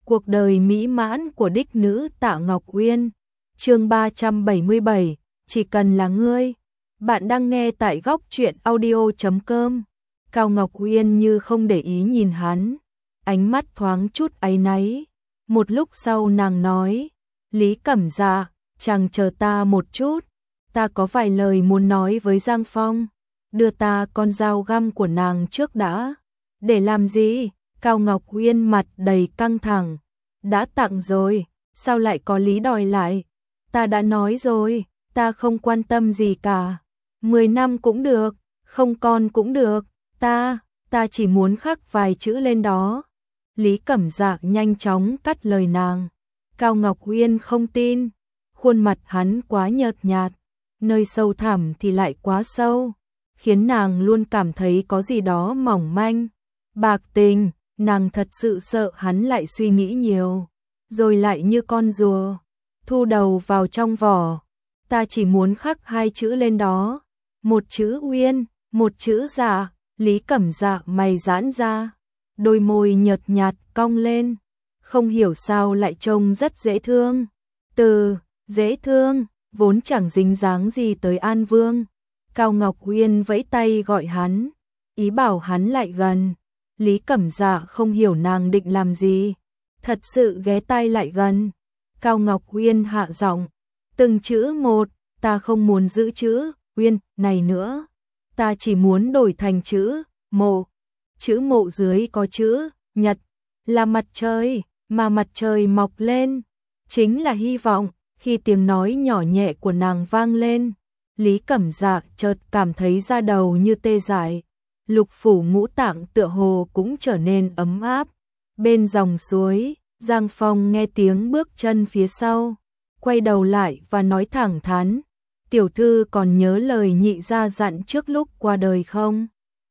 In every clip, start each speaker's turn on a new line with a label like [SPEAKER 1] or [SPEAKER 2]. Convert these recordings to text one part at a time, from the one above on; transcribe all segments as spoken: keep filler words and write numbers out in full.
[SPEAKER 1] Cuộc đời mỹ mãn của đích nữ Tạ Ngọc Uyên. Chương ba trăm bảy mươi bảy, chỉ cần là ngươi. Bạn đang nghe tại góc truyện audio chấm com. Cao Ngọc Uyên như không để ý nhìn hắn, ánh mắt thoáng chút áy náy. Một lúc sau nàng nói, Lý Cẩm Dạ, chàng chờ ta một chút, ta có vài lời muốn nói với Giang Phong. Đưa ta con dao găm của nàng trước đã. Để làm gì? Cao Ngọc Uyên mặt đầy căng thẳng. Đã tặng rồi, sao lại có lý đòi lại? Ta đã nói rồi, ta không quan tâm gì cả. Mười năm cũng được, không con cũng được, ta, ta chỉ muốn khắc vài chữ lên đó. Lý Cẩm Dạ nhanh chóng cắt lời nàng. Cao Ngọc Uyên không tin, khuôn mặt hắn quá nhợt nhạt, nơi sâu thẳm thì lại quá sâu, khiến nàng luôn cảm thấy có gì đó mỏng manh, bạc tình. Nàng thật sự sợ hắn lại suy nghĩ nhiều, rồi lại như con rùa, thu đầu vào trong vỏ. Ta chỉ muốn khắc hai chữ lên đó, một chữ Uyên, một chữ Dạ. Lý Cẩm Dạ mày giãn ra, đôi môi nhợt nhạt cong lên, không hiểu sao lại trông rất dễ thương. Từ dễ thương vốn chẳng dính dáng gì tới An Vương. Cao Ngọc Uyên vẫy tay gọi hắn, ý bảo hắn lại gần. Lý Cẩm Dạ không hiểu nàng định làm gì, thật sự ghé tai lại gần. Cao Ngọc Uyên hạ giọng, từng chữ một, ta không muốn giữ chữ Uyên này nữa, ta chỉ muốn đổi thành chữ Mộ. Chữ Mộ dưới có chữ Nhật, là mặt trời, mà mặt trời mọc lên chính là hy vọng. Khi tiếng nói nhỏ nhẹ của nàng vang lên, Lý Cẩm Dạ chợt cảm thấy da đầu như tê dại. Lục phủ ngũ tạng tựa hồ cũng trở nên ấm áp. Bên dòng suối, Giang Phong nghe tiếng bước chân phía sau, quay đầu lại và nói thẳng thắn, tiểu thư còn nhớ lời nhị gia dặn trước lúc qua đời không?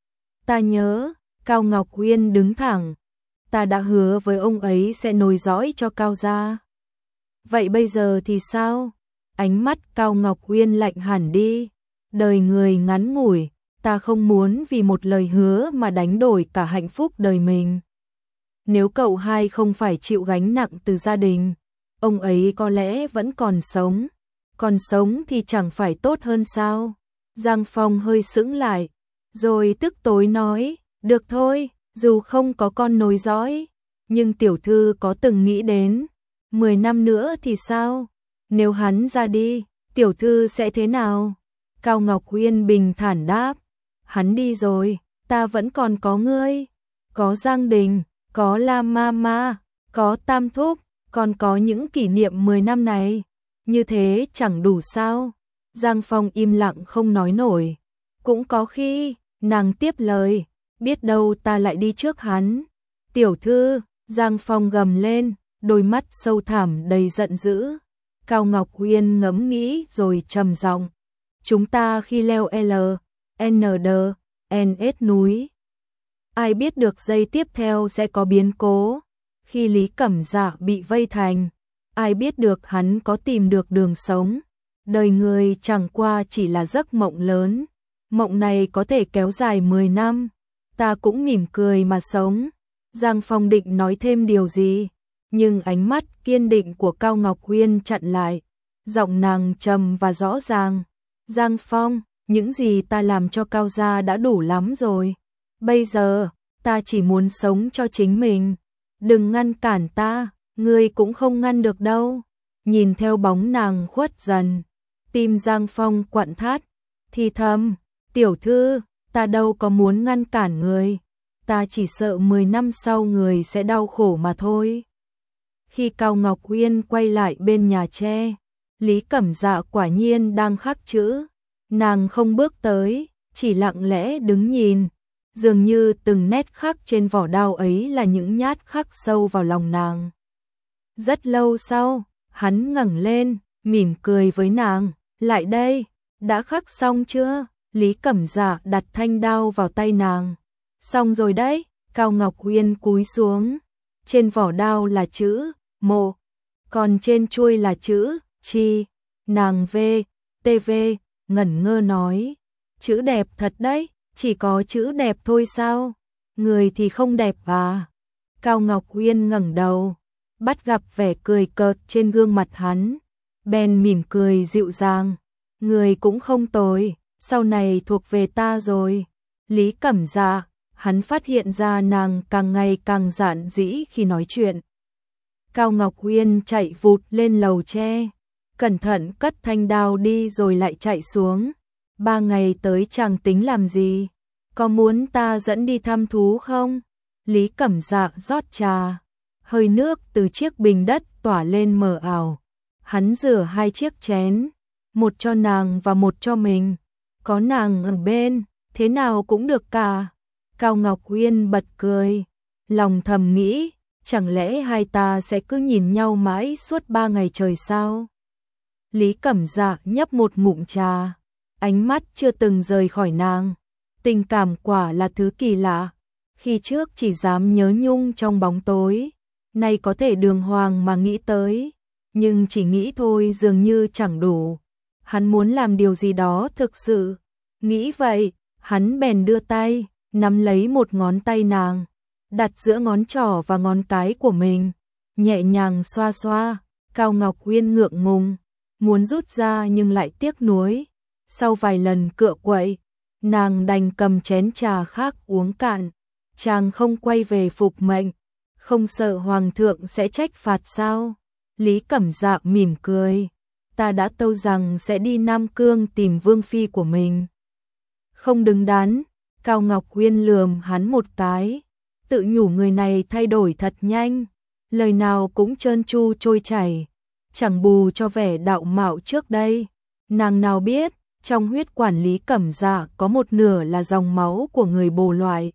[SPEAKER 1] Ta nhớ. Cao Ngọc Uyên đứng thẳng, ta đã hứa với ông ấy sẽ nối dõi cho Cao gia. Vậy bây giờ thì sao? Ánh mắt Cao Ngọc Uyên lạnh hẳn đi. Đời người ngắn ngủi, ta không muốn vì một lời hứa mà đánh đổi cả hạnh phúc đời mình. Nếu cậu hai không phải chịu gánh nặng từ gia đình, ông ấy có lẽ vẫn còn sống. Còn sống thì chẳng phải tốt hơn sao? Giang Phong hơi sững lại, rồi tức tối nói, được thôi, dù không có con nối dõi, nhưng tiểu thư có từng nghĩ đến, mười năm nữa thì sao? Nếu hắn ra đi, tiểu thư sẽ thế nào? Cao Ngọc Uyên bình thản đáp, hắn đi rồi, ta vẫn còn có ngươi, có Giang Đình, có La Mama, có Tam Thúc, còn có những kỷ niệm mười năm này. Như thế chẳng đủ sao? Giang Phong im lặng không nói nổi. Cũng có khi, nàng tiếp lời, biết đâu ta lại đi trước hắn. Tiểu thư, Giang Phong gầm lên, đôi mắt sâu thẳm đầy giận dữ. Cao Ngọc Uyên ngẫm nghĩ rồi trầm giọng, chúng ta khi leo L, N D, N S núi, ai biết được giây tiếp theo sẽ có biến cố. Khi Lý Cẩm Dạ bị vây thành, ai biết được hắn có tìm được đường sống. Đời người chẳng qua chỉ là giấc mộng lớn, mộng này có thể kéo dài mười năm, ta cũng mỉm cười mà sống. Giang Phong định nói thêm điều gì, nhưng ánh mắt kiên định của Cao Ngọc Uyên chặn lại. Giọng nàng trầm và rõ ràng, Giang Phong, những gì ta làm cho Cao gia đã đủ lắm rồi. Bây giờ, ta chỉ muốn sống cho chính mình. Đừng ngăn cản ta, ngươi cũng không ngăn được đâu. Nhìn theo bóng nàng khuất dần, tim Giang Phong quặn thắt, thì thầm, tiểu thư, ta đâu có muốn ngăn cản người, ta chỉ sợ mười năm sau người sẽ đau khổ mà thôi. Khi Cao Ngọc Uyên quay lại bên nhà tre, Lý Cẩm Dạ quả nhiên đang khắc chữ. Nàng không bước tới, chỉ lặng lẽ đứng nhìn, dường như từng nét khắc trên vỏ đao ấy là những nhát khắc sâu vào lòng nàng. Rất lâu sau, hắn ngẩng lên, mỉm cười với nàng, lại đây, đã khắc xong chưa? Lý Cẩm Dạ đặt thanh đao vào tay nàng. Xong rồi đấy. Cao Ngọc Uyên cúi xuống, trên vỏ đao là chữ Mộ, còn trên chuôi là chữ Chi. Nàng V, T V, ngẩn ngơ nói, chữ đẹp thật đấy, chỉ có chữ đẹp thôi sao? Người thì không đẹp à? Cao Ngọc Uyên ngẩng đầu, bắt gặp vẻ cười cợt trên gương mặt hắn, bèn mỉm cười dịu dàng, người cũng không tồi, sau này thuộc về ta rồi. Lý Cẩm Dạ, hắn phát hiện ra nàng càng ngày càng dạn dĩ khi nói chuyện. Cao Ngọc Uyên chạy vụt lên lầu tre, cẩn thận cất thanh đao đi rồi lại chạy xuống. Ba ngày tới chàng tính làm gì? Có muốn ta dẫn đi thăm thú không? Lý Cẩm Dạ rót trà, hơi nước từ chiếc bình đất tỏa lên mờ ảo. Hắn rửa hai chiếc chén, một cho nàng và một cho mình. Có nàng ở bên, thế nào cũng được cả. Cao Ngọc Uyên bật cười, lòng thầm nghĩ, chẳng lẽ hai ta sẽ cứ nhìn nhau mãi suốt ba ngày trời sao? Lý Cẩm Dạ nhấp một ngụm trà, ánh mắt chưa từng rời khỏi nàng. Tình cảm quả là thứ kỳ lạ, khi trước chỉ dám nhớ nhung trong bóng tối, nay có thể đường hoàng mà nghĩ tới, nhưng chỉ nghĩ thôi dường như chẳng đủ. Hắn muốn làm điều gì đó thực sự. Nghĩ vậy, hắn bèn đưa tay, nắm lấy một ngón tay nàng, đặt giữa ngón trỏ và ngón cái của mình, nhẹ nhàng xoa xoa. Cao Ngọc Uyên ngượng ngùng, muốn rút ra nhưng lại tiếc nuối. Sau vài lần cựa quậy, nàng đành cầm chén trà khác uống cạn. Chàng không quay về phục mệnh, không sợ hoàng thượng sẽ trách phạt sao? Lý Cẩm Dạ mỉm cười, ta đã tâu rằng sẽ đi Nam Cương tìm vương phi của mình. Không đứng đắn. Cao Ngọc Uyên lườm hắn một cái, tự nhủ người này thay đổi thật nhanh, lời nào cũng trơn tru trôi chảy, chẳng bù cho vẻ đạo mạo trước đây. Nàng nào biết, trong huyết quản Lý Cẩm Dạ có một nửa là dòng máu của người Bồ loại,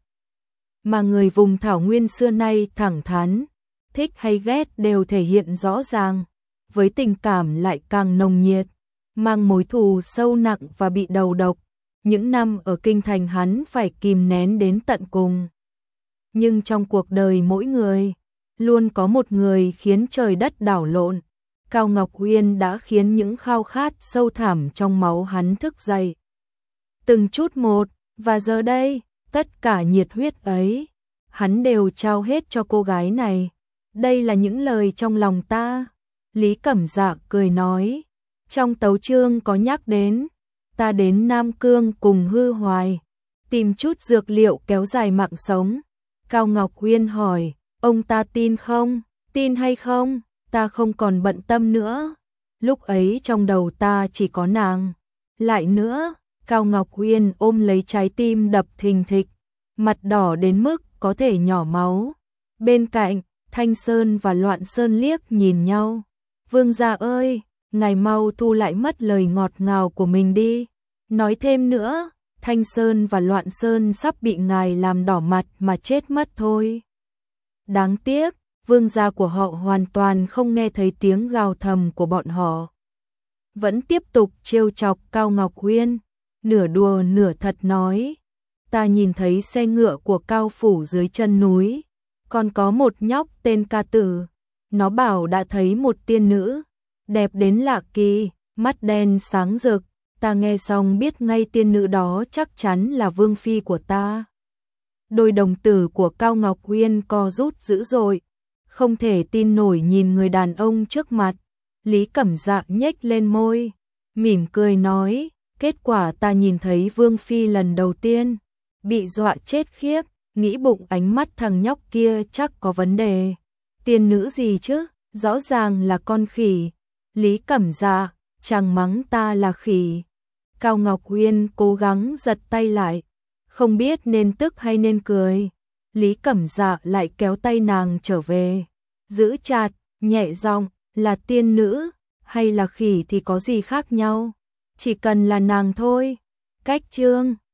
[SPEAKER 1] mà người vùng thảo nguyên xưa nay thẳng thắn, thích hay ghét đều thể hiện rõ ràng, với tình cảm lại càng nồng nhiệt, mang mối thù sâu nặng và bị đầu độc. Những năm ở kinh thành hắn phải kìm nén đến tận cùng. Nhưng trong cuộc đời mỗi người, luôn có một người khiến trời đất đảo lộn. Cao Ngọc Uyên đã khiến những khao khát sâu thẳm trong máu hắn thức dậy. Từng chút một, và giờ đây, tất cả nhiệt huyết ấy, hắn đều trao hết cho cô gái này. Đây là những lời trong lòng ta. Lý Cẩm Dạ cười nói, trong tấu chương có nhắc đến, ta đến Nam Cương cùng Hư Hoài, tìm chút dược liệu kéo dài mạng sống. Cao Ngọc Uyên hỏi, ông ta tin không? Tin hay không? Ta không còn bận tâm nữa. Lúc ấy trong đầu ta chỉ có nàng. Lại nữa, Cao Ngọc Uyên ôm lấy trái tim đập thình thịch, mặt đỏ đến mức có thể nhỏ máu. Bên cạnh, Thanh Sơn và Loạn Sơn liếc nhìn nhau. Vương gia ơi, ngài mau thu lại mất lời ngọt ngào của mình đi. Nói thêm nữa, Thanh Sơn và Loạn Sơn sắp bị ngài làm đỏ mặt mà chết mất thôi. Đáng tiếc, vương gia của họ hoàn toàn không nghe thấy tiếng gào thầm của bọn họ. Vẫn tiếp tục trêu chọc Cao Ngọc Uyên, nửa đùa nửa thật nói, ta nhìn thấy xe ngựa của Cao phủ dưới chân núi, còn có một nhóc tên Ca Tử, nó bảo đã thấy một tiên nữ, đẹp đến lạ kỳ, mắt đen sáng rực. Ta nghe xong biết ngay tiên nữ đó chắc chắn là vương phi của ta. Đôi đồng tử của Cao Ngọc Uyên co rút dữ dội, không thể tin nổi nhìn người đàn ông trước mặt. Lý Cẩm Dạ nhếch lên môi, mỉm cười nói, kết quả ta nhìn thấy vương phi lần đầu tiên, bị dọa chết khiếp, nghĩ bụng ánh mắt thằng nhóc kia chắc có vấn đề. Tiên nữ gì chứ, rõ ràng là con khỉ. Lý Cẩm Dạ, chàng mắng ta là khỉ. Cao Ngọc Uyên cố gắng giật tay lại, không biết nên tức hay nên cười. Lý Cẩm Dạ lại kéo tay nàng trở về, giữ chặt, nhẹ giọng, là tiên nữ hay là khỉ thì có gì khác nhau, chỉ cần là nàng thôi. Cách chương